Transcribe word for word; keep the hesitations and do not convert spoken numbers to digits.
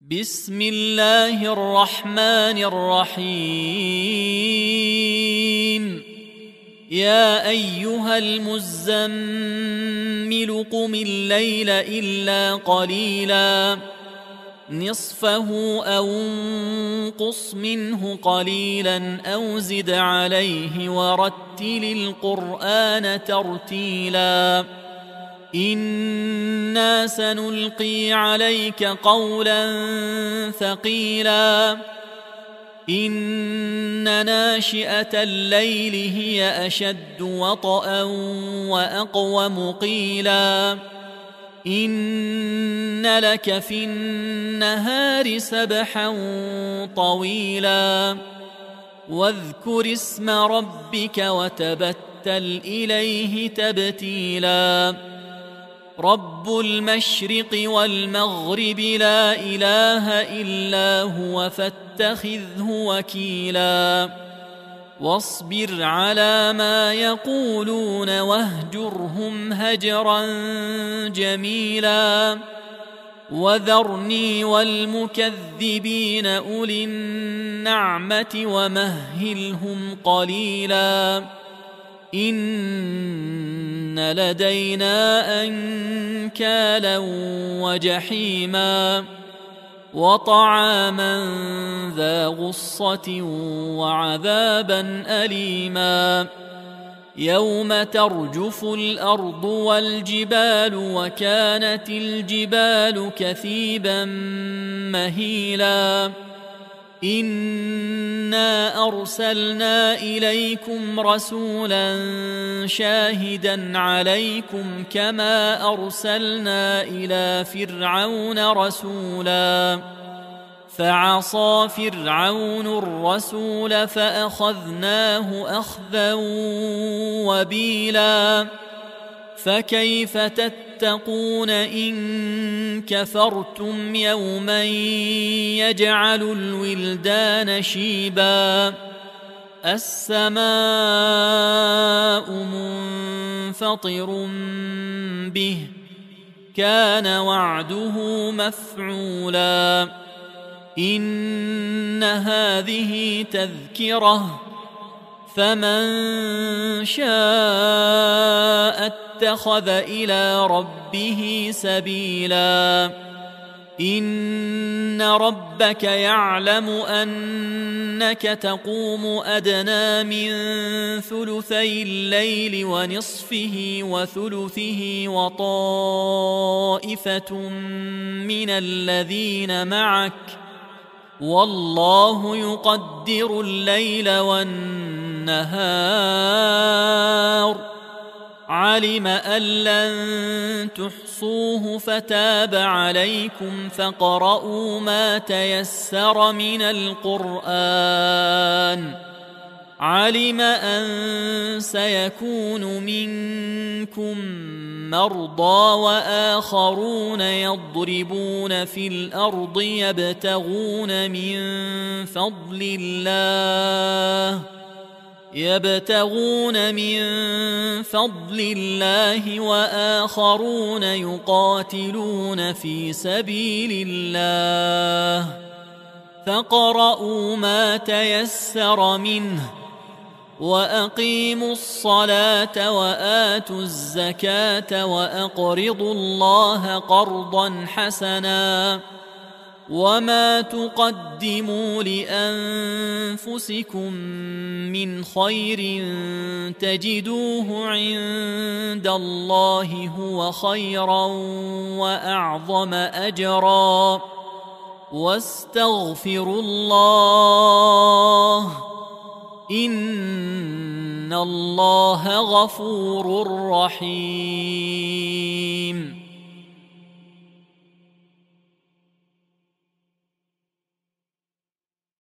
بسم الله الرحمن الرحيم. يا أيها المزمل قم الليل إلا قليلا نصفه أو انقص منه قليلا أو زد عليه ورتل القرآن ترتيلا إنا سنلقي عليك قولا ثقيلا إن ناشئة الليل هي أشد وطئا وأقوم قيلا إن لك في النهار سبحا طويلا واذكر اسم ربك وتبتل إليه تبتيلا رب المشرق والمغرب لا إله إلا هو فاتخذه وكيلا واصبر على ما يقولون واهجرهم هجرا جميلا وذرني والمكذبين أولي النعمة ومهلهم قليلا إن لدينا أنكالا وجحيما وطعاما ذا غصة وعذابا أليما يوم ترجف الأرض والجبال وكانت الجبال كثيبا مهيلا إنا أرسلنا إليكم رسولا شاهدا عليكم كما أرسلنا إلى فرعون رسولا فعصى فرعون الرسول فأخذناه أخذا وبيلا فكيف تتقون إن كفرتم يوما يجعل الولدان شيبا السماء منفطر به كان وعده مفعولا إن هذه تذكرة فمن شاء اتخذ إلى ربه سبيلا إن ربك يعلم أنك تقوم أدنى من ثلثي الليل ونصفه وثلثه وطائفة من الذين معك والله يقدر الليل والنهار علم أن لن تحصوه فتاب عليكم فاقرؤوا ما تيسر من القرآن علم أن سيكون منكم مرضى وآخرون يضربون في الأرض يبتغون من فضل الله يبتغون من فضل الله وآخرون يقاتلون في سبيل الله فاقرؤوا ما تيسر منه وأقيموا الصلاة وآتوا الزكاة وأقرضوا الله قرضا حسنا وما تقدموا لأنفسكم من خير تجدوه عند الله هو خيرا وأعظم أجرا واستغفروا الله إن الله غفور رحيم.